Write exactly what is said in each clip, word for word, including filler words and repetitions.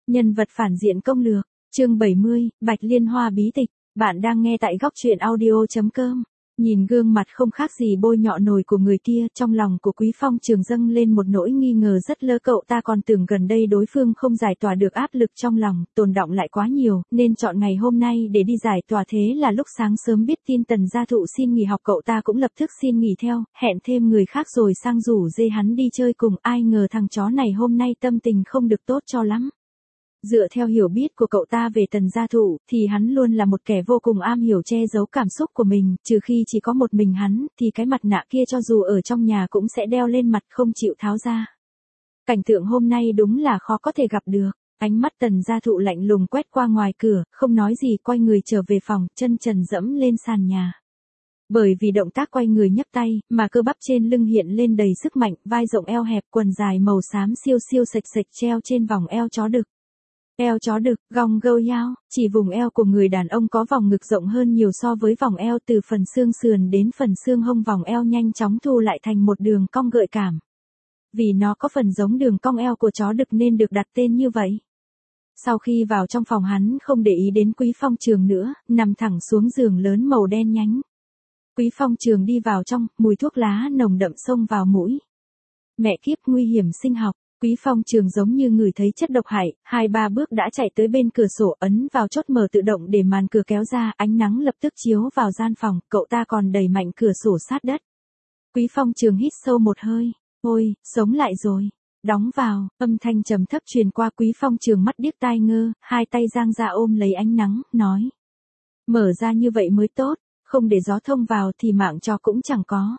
Nhân vật phản diện công lược, chương bảy mươi, Bạch Liên Hoa bí tịch, bạn đang nghe tại góc truyện audio.com. Nhìn gương mặt không khác gì bôi nhọ nồi của người kia, trong lòng của Quý Phong Trường dâng lên một nỗi nghi ngờ rất lơ, cậu ta còn tưởng gần đây đối phương không giải tỏa được áp lực trong lòng, tồn đọng lại quá nhiều, nên chọn ngày hôm nay để đi giải tỏa. Thế là lúc sáng sớm biết tin Tần gia thụ xin nghỉ học, cậu ta cũng lập tức xin nghỉ theo, hẹn thêm người khác rồi sang rủ dê hắn đi chơi cùng. Ai ngờ thằng chó này hôm nay tâm tình không được tốt cho lắm. Dựa theo hiểu biết của cậu ta về Tần gia thụ, thì hắn luôn là một kẻ vô cùng am hiểu che giấu cảm xúc của mình, trừ khi chỉ có một mình hắn, thì cái mặt nạ kia cho dù ở trong nhà cũng sẽ đeo lên mặt không chịu tháo ra. Cảnh tượng hôm nay đúng là khó có thể gặp được. Ánh mắt Tần gia thụ lạnh lùng quét qua ngoài cửa, không nói gì quay người trở về phòng, chân trần dẫm lên sàn nhà. Bởi vì động tác quay người nhấc tay, mà cơ bắp trên lưng hiện lên đầy sức mạnh, vai rộng eo hẹp, quần dài màu xám siêu siêu sạch sạch treo trên vòng eo chó đực. Eo chó đực, gong gâu yao, chỉ vùng eo của người đàn ông có vòng ngực rộng hơn nhiều so với vòng eo, từ phần xương sườn đến phần xương hông vòng eo nhanh chóng thu lại thành một đường cong gợi cảm. Vì nó có phần giống đường cong eo của chó đực nên được đặt tên như vậy. Sau khi vào trong phòng, hắn không để ý đến Quý Phong Trường nữa, nằm thẳng xuống giường lớn màu đen nhánh. Quý Phong Trường đi vào trong, mùi thuốc lá nồng đậm xông vào mũi. Mẹ kiếp, nguy hiểm sinh học. Quý Phong Trường giống như ngửi thấy chất độc hại, hai ba bước đã chạy tới bên cửa sổ, ấn vào chốt mở tự động để màn cửa kéo ra, ánh nắng lập tức chiếu vào gian phòng, cậu ta còn đẩy mạnh cửa sổ sát đất. Quý Phong Trường hít sâu một hơi, ôi, sống lại rồi. Đóng vào, âm thanh trầm thấp truyền qua. Quý Phong Trường mắt điếc tai ngơ, hai tay giang ra ôm lấy ánh nắng, nói. Mở ra như vậy mới tốt, không để gió thông vào thì mạng chó cũng chẳng có.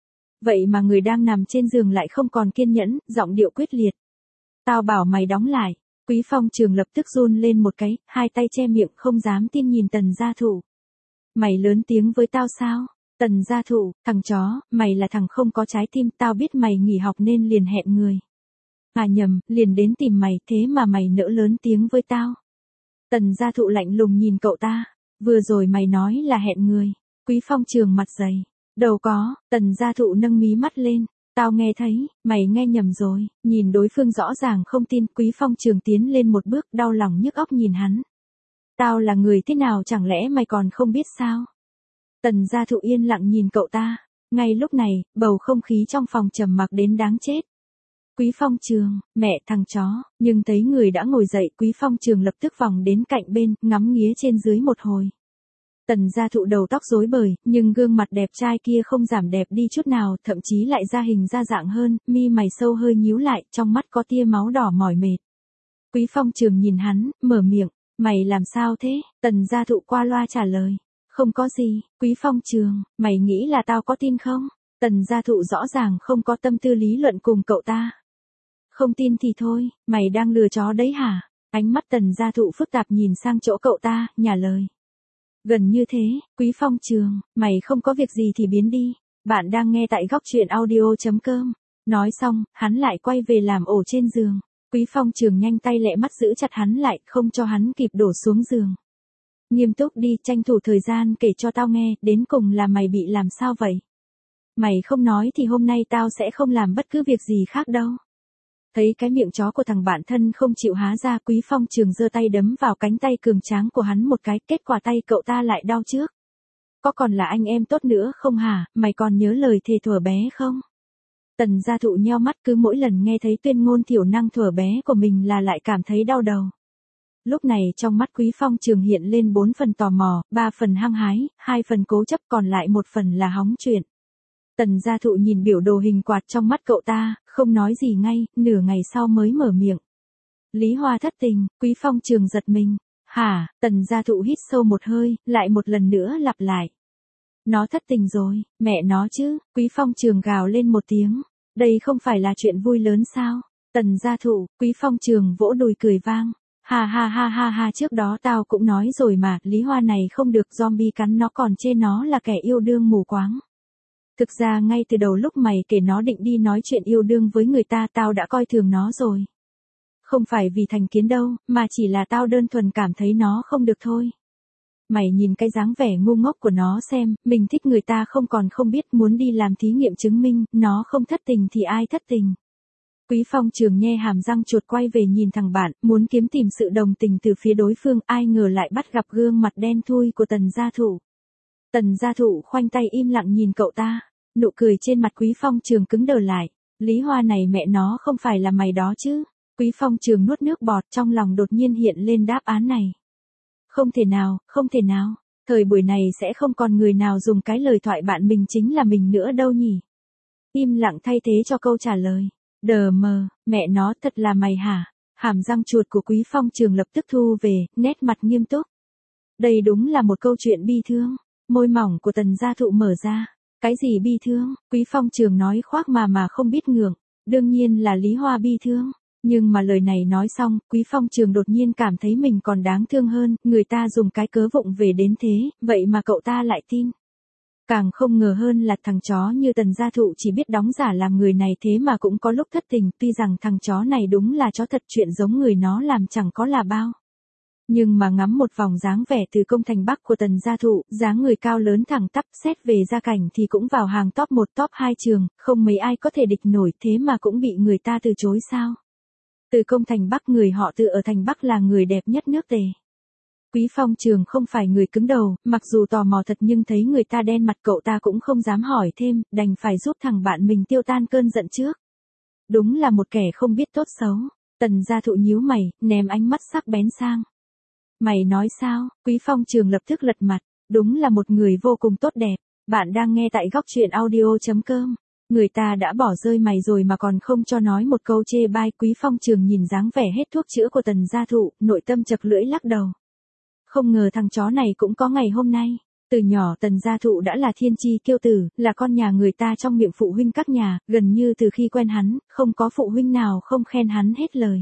Vậy mà người đang nằm trên giường lại không còn kiên nhẫn, giọng điệu quyết liệt. Tao bảo mày đóng lại. Quý Phong Trường lập tức run lên một cái, hai tay che miệng không dám tin nhìn Tần gia thụ. Mày lớn tiếng với tao sao? Tần gia thụ, thằng chó, mày là thằng không có trái tim, tao biết mày nghỉ học nên liền hẹn người. À nhầm, liền đến tìm mày, thế mà mày nỡ lớn tiếng với tao. Tần gia thụ lạnh lùng nhìn cậu ta, vừa rồi mày nói là hẹn người. Quý Phong Trường mặt dày. Đâu có, Tần gia thụ nâng mí mắt lên. Tao nghe thấy, mày nghe nhầm rồi. Nhìn đối phương rõ ràng không tin, Quý Phong Trường tiến lên một bước, đau lòng nhức óc nhìn hắn. Tao là người thế nào chẳng lẽ mày còn không biết sao? Tần gia thụ yên lặng nhìn cậu ta. Ngay lúc này, bầu không khí trong phòng trầm mặc đến đáng chết. Quý Phong Trường, mẹ thằng chó, nhưng thấy người đã ngồi dậy, Quý Phong Trường lập tức vòng đến cạnh bên, ngắm nghía trên dưới một hồi. Tần gia thụ đầu tóc rối bời, nhưng gương mặt đẹp trai kia không giảm đẹp đi chút nào, thậm chí lại ra hình ra dạng hơn, mi mày sâu hơi nhíu lại, trong mắt có tia máu đỏ mỏi mệt. Quý Phong Trường nhìn hắn, mở miệng, mày làm sao thế? Tần gia thụ qua loa trả lời, không có gì. Quý Phong Trường, mày nghĩ là tao có tin không? Tần gia thụ rõ ràng không có tâm tư lý luận cùng cậu ta. Không tin thì thôi, mày đang lừa chó đấy hả? Ánh mắt Tần gia thụ phức tạp nhìn sang chỗ cậu ta, nhả lời. Gần như thế, Quý Phong Trường, mày không có việc gì thì biến đi. Bạn đang nghe tại góc truyện audio.com. Nói xong, hắn lại quay về làm ổ trên giường. Quý Phong Trường nhanh tay lẹ mắt giữ chặt hắn lại, không cho hắn kịp đổ xuống giường. Nghiêm túc đi, tranh thủ thời gian kể cho tao nghe, đến cùng là mày bị làm sao vậy? Mày không nói thì hôm nay tao sẽ không làm bất cứ việc gì khác đâu. Thấy cái miệng chó của thằng bạn thân không chịu há ra, Quý Phong Trường giơ tay đấm vào cánh tay cường tráng của hắn một cái, kết quả tay cậu ta lại đau trước. Có còn là anh em tốt nữa không hả, mày còn nhớ lời thề thuở bé không? Tần gia thụ nheo mắt, cứ mỗi lần nghe thấy tuyên ngôn thiểu năng thuở bé của mình là lại cảm thấy đau đầu. Lúc này trong mắt Quý Phong Trường hiện lên bốn phần tò mò, ba phần hăng hái, hai phần cố chấp, còn lại một phần là hóng chuyện. Tần gia thụ nhìn biểu đồ hình quạt trong mắt cậu ta, không nói gì ngay, nửa ngày sau mới mở miệng. Lý Hoa thất tình. Quý Phong Trường giật mình. Hả? Tần gia thụ hít sâu một hơi, lại một lần nữa lặp lại. Nó thất tình rồi, mẹ nó chứ. Quý Phong Trường gào lên một tiếng. Đây không phải là chuyện vui lớn sao? Tần gia thụ. Quý Phong Trường vỗ đùi cười vang. Ha ha ha ha ha, trước đó tao cũng nói rồi mà, Lý Hoa này không được, zombie cắn nó còn chê nó là kẻ yêu đương mù quáng. Thực ra ngay từ đầu lúc mày kể nó định đi nói chuyện yêu đương với người ta, tao đã coi thường nó rồi. Không phải vì thành kiến đâu, mà chỉ là tao đơn thuần cảm thấy nó không được thôi. Mày nhìn cái dáng vẻ ngu ngốc của nó xem, mình thích người ta không còn không biết, muốn đi làm thí nghiệm chứng minh, nó không thất tình thì ai thất tình. Quý Phong Trường nhe hàm răng chuột quay về nhìn thằng bạn, muốn kiếm tìm sự đồng tình từ phía đối phương, ai ngờ lại bắt gặp gương mặt đen thui của Tần gia thụ. Tần gia thụ khoanh tay im lặng nhìn cậu ta, nụ cười trên mặt Quý Phong Trường cứng đờ lại. Lý Hoa này mẹ nó không phải là mày đó chứ? Quý Phong Trường nuốt nước bọt, trong lòng đột nhiên hiện lên đáp án này. Không thể nào, không thể nào, thời buổi này sẽ không còn người nào dùng cái lời thoại bạn mình chính là mình nữa đâu nhỉ? Im lặng thay thế cho câu trả lời. Đờ mờ, mẹ nó thật là mày hả? Hàm răng chuột của Quý Phong Trường lập tức thu về, nét mặt nghiêm túc. Đây đúng là một câu chuyện bi thương. Môi mỏng của Tần gia thụ mở ra. Cái gì bi thương? Quý Phong Trường nói khoác mà mà không biết ngượng. Đương nhiên là Lý Hoa bi thương. Nhưng mà lời này nói xong, Quý Phong Trường đột nhiên cảm thấy mình còn đáng thương hơn, người ta dùng cái cớ vụng về đến thế, vậy mà cậu ta lại tin. Càng không ngờ hơn là thằng chó như Tần gia thụ chỉ biết đóng giả làm người này thế mà cũng có lúc thất tình, tuy rằng thằng chó này đúng là chó thật, chuyện giống người nó làm chẳng có là bao. Nhưng mà ngắm một vòng dáng vẻ từ công thành Bắc của Tần gia thụ, dáng người cao lớn thẳng tắp, xét về gia cảnh thì cũng vào hàng top một top hai trường, không mấy ai có thể địch nổi, thế mà cũng bị người ta từ chối sao. Từ công thành Bắc, người họ Từ ở thành Bắc là người đẹp nhất nước Tề. Quý Phong Trường không phải người cứng đầu, mặc dù tò mò thật nhưng thấy người ta đen mặt cậu ta cũng không dám hỏi thêm, đành phải giúp thằng bạn mình tiêu tan cơn giận trước. Đúng là một kẻ không biết tốt xấu. Tần gia thụ nhíu mày, ném ánh mắt sắc bén sang. Mày nói sao? Quý Phong Trường lập tức lật mặt. Đúng là một người vô cùng tốt đẹp. Bạn đang nghe tại góc truyện audio chấm com. Người ta đã bỏ rơi mày rồi mà còn không cho nói một câu chê bai. Quý Phong Trường nhìn dáng vẻ hết thuốc chữa của Tần gia thụ, nội tâm chật lưỡi lắc đầu. Không ngờ thằng chó này cũng có ngày hôm nay. Từ nhỏ Tần gia thụ đã là thiên chi kiêu tử, là con nhà người ta trong miệng phụ huynh các nhà, gần như từ khi quen hắn, không có phụ huynh nào không khen hắn hết lời.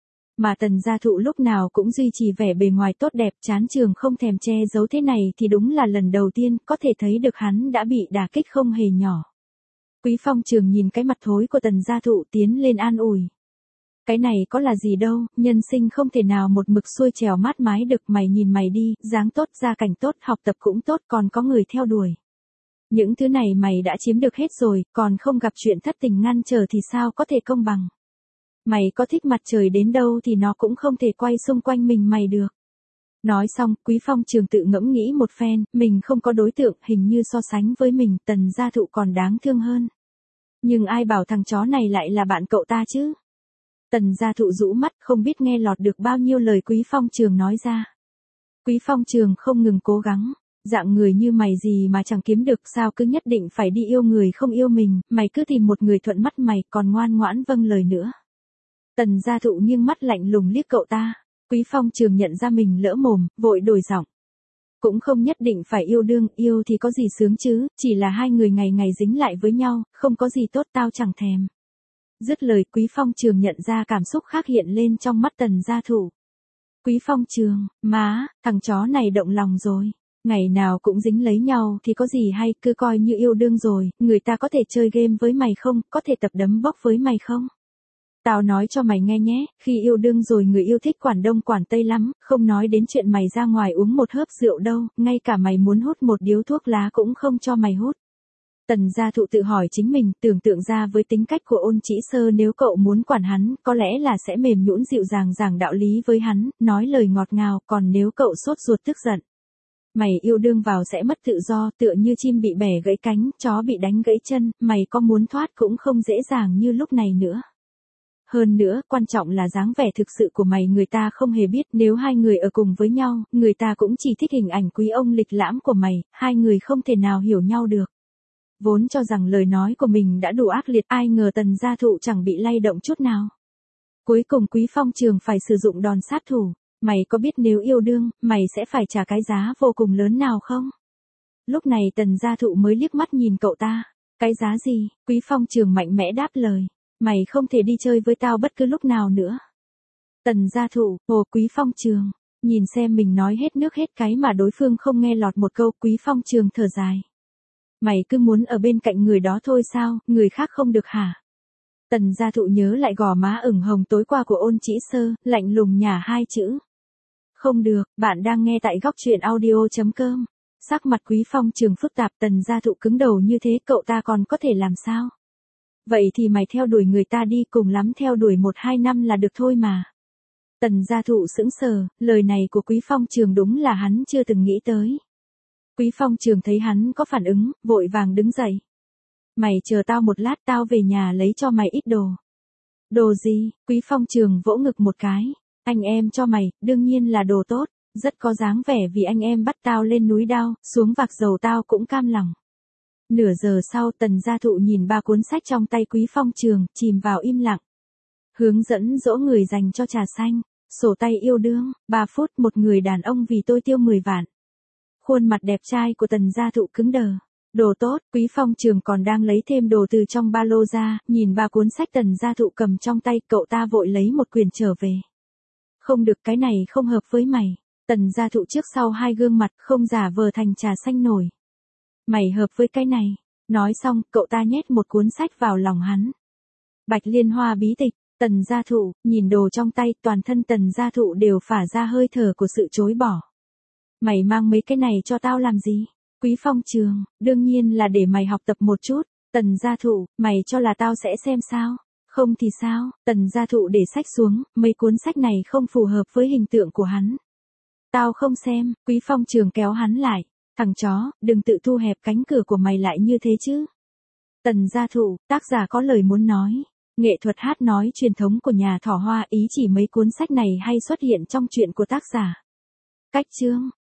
Mà Tần gia thụ lúc nào cũng duy trì vẻ bề ngoài tốt đẹp, chán trường không thèm che giấu thế này thì đúng là lần đầu tiên có thể thấy được hắn đã bị đả kích không hề nhỏ. Quý Phong Trường nhìn cái mặt thối của Tần gia thụ tiến lên an ủi. Cái này có là gì đâu, nhân sinh không thể nào một mực xuôi trèo mát mái được, mày nhìn mày đi, dáng tốt, gia cảnh tốt, học tập cũng tốt, còn có người theo đuổi. Những thứ này mày đã chiếm được hết rồi, còn không gặp chuyện thất tình ngăn trở thì sao có thể công bằng. Mày có thích mặt trời đến đâu thì nó cũng không thể quay xung quanh mình mày được. Nói xong, Quý Phong Trường tự ngẫm nghĩ một phen, mình không có đối tượng, hình như so sánh với mình, Tần gia thụ còn đáng thương hơn. Nhưng ai bảo thằng chó này lại là bạn cậu ta chứ? Tần gia thụ rũ mắt, không biết nghe lọt được bao nhiêu lời Quý Phong Trường nói ra. Quý Phong Trường không ngừng cố gắng. Dạng người như mày gì mà chẳng kiếm được, sao cứ nhất định phải đi yêu người không yêu mình, mày cứ tìm một người thuận mắt mày, còn ngoan ngoãn vâng lời nữa. Tần gia thụ nghiêng mắt lạnh lùng liếc cậu ta. Quý Phong Trường nhận ra mình lỡ mồm, vội đổi giọng. Cũng không nhất định phải yêu đương, yêu thì có gì sướng chứ, chỉ là hai người ngày ngày dính lại với nhau, không có gì tốt tao chẳng thèm. Dứt lời, Quý Phong Trường nhận ra cảm xúc khác hiện lên trong mắt Tần gia thụ. Quý Phong Trường, má, thằng chó này động lòng rồi. Ngày nào cũng dính lấy nhau thì có gì hay, cứ coi như yêu đương rồi, người ta có thể chơi game với mày không, có thể tập đấm bốc với mày không? Tao nói cho mày nghe nhé, khi yêu đương rồi người yêu thích quản đông quản tây lắm, không nói đến chuyện mày ra ngoài uống một hớp rượu đâu, ngay cả mày muốn hút một điếu thuốc lá cũng không cho mày hút. Tần gia thụ tự hỏi chính mình, tưởng tượng ra với tính cách của Ôn Chỉ Sơ, nếu cậu muốn quản hắn, có lẽ là sẽ mềm nhũn dịu dàng giảng đạo lý với hắn, nói lời ngọt ngào, còn nếu cậu sốt ruột tức giận. Mày yêu đương vào sẽ mất tự do, tựa như chim bị bẻ gãy cánh, chó bị đánh gãy chân, mày có muốn thoát cũng không dễ dàng như lúc này nữa. Hơn nữa, quan trọng là dáng vẻ thực sự của mày người ta không hề biết, nếu hai người ở cùng với nhau, người ta cũng chỉ thích hình ảnh quý ông lịch lãm của mày, hai người không thể nào hiểu nhau được. Vốn cho rằng lời nói của mình đã đủ ác liệt, ai ngờ Tần gia thụ chẳng bị lay động chút nào. Cuối cùng Quý Phong Trường phải sử dụng đòn sát thủ. Mày có biết nếu yêu đương, mày sẽ phải trả cái giá vô cùng lớn nào không? Lúc này Tần gia thụ mới liếc mắt nhìn cậu ta. Cái giá gì? Quý Phong Trường mạnh mẽ đáp lời. Mày không thể đi chơi với tao bất cứ lúc nào nữa. Tần gia thụ, Hồ Quý Phong Trường. Nhìn xem mình nói hết nước hết cái mà đối phương không nghe lọt một câu. Quý Phong Trường thở dài. Mày cứ muốn ở bên cạnh người đó thôi sao, người khác không được hả? Tần gia thụ nhớ lại gò má ửng hồng tối qua của Ôn Chỉ Sơ, lạnh lùng nhả hai chữ. Không được, bạn đang nghe tại góc truyện audio chấm com. Sắc mặt Quý Phong Trường phức tạp, Tần gia thụ cứng đầu như thế, cậu ta còn có thể làm sao? Vậy thì mày theo đuổi người ta đi, cùng lắm theo đuổi một hai năm là được thôi mà. Tần gia thụ sững sờ, lời này của Quý Phong Trường đúng là hắn chưa từng nghĩ tới. Quý Phong Trường thấy hắn có phản ứng, vội vàng đứng dậy. Mày chờ tao một lát, tao về nhà lấy cho mày ít đồ. Đồ gì? Quý Phong Trường vỗ ngực một cái. Anh em cho mày, đương nhiên là đồ tốt, rất có dáng vẻ vì anh em bắt tao lên núi đao, xuống vạc dầu tao cũng cam lòng. Nửa giờ sau Tần gia thụ nhìn ba cuốn sách trong tay Quý Phong Trường, chìm vào im lặng. Hướng dẫn dỗ người dành cho trà xanh, sổ tay yêu đương, ba phút một người đàn ông vì tôi tiêu mười vạn. Khuôn mặt đẹp trai của Tần gia thụ cứng đờ. Đồ tốt, Quý Phong Trường còn đang lấy thêm đồ từ trong ba lô ra, nhìn ba cuốn sách Tần gia thụ cầm trong tay, cậu ta vội lấy một quyển trở về. Không được, cái này không hợp với mày. Tần gia thụ trước sau hai gương mặt, không giả vờ thành trà xanh nổi. Mày hợp với cái này. Nói xong, cậu ta nhét một cuốn sách vào lòng hắn. Bạch Liên Hoa bí tịch. Tần gia thụ, nhìn đồ trong tay, toàn thân Tần gia thụ đều phả ra hơi thở của sự chối bỏ. Mày mang mấy cái này cho tao làm gì? Quý Phong Trường, đương nhiên là để mày học tập một chút. Tần gia thụ, mày cho là tao sẽ xem sao? Không thì sao? Tần gia thụ để sách xuống, mấy cuốn sách này không phù hợp với hình tượng của hắn. Tao không xem. Quý Phong Trường kéo hắn lại. Thằng chó, đừng tự thu hẹp cánh cửa của mày lại như thế chứ. Tần gia thụ, tác giả có lời muốn nói. Nghệ thuật hát nói truyền thống của nhà Thỏ Hoa, ý chỉ mấy cuốn sách này hay xuất hiện trong truyện của tác giả. Cách chương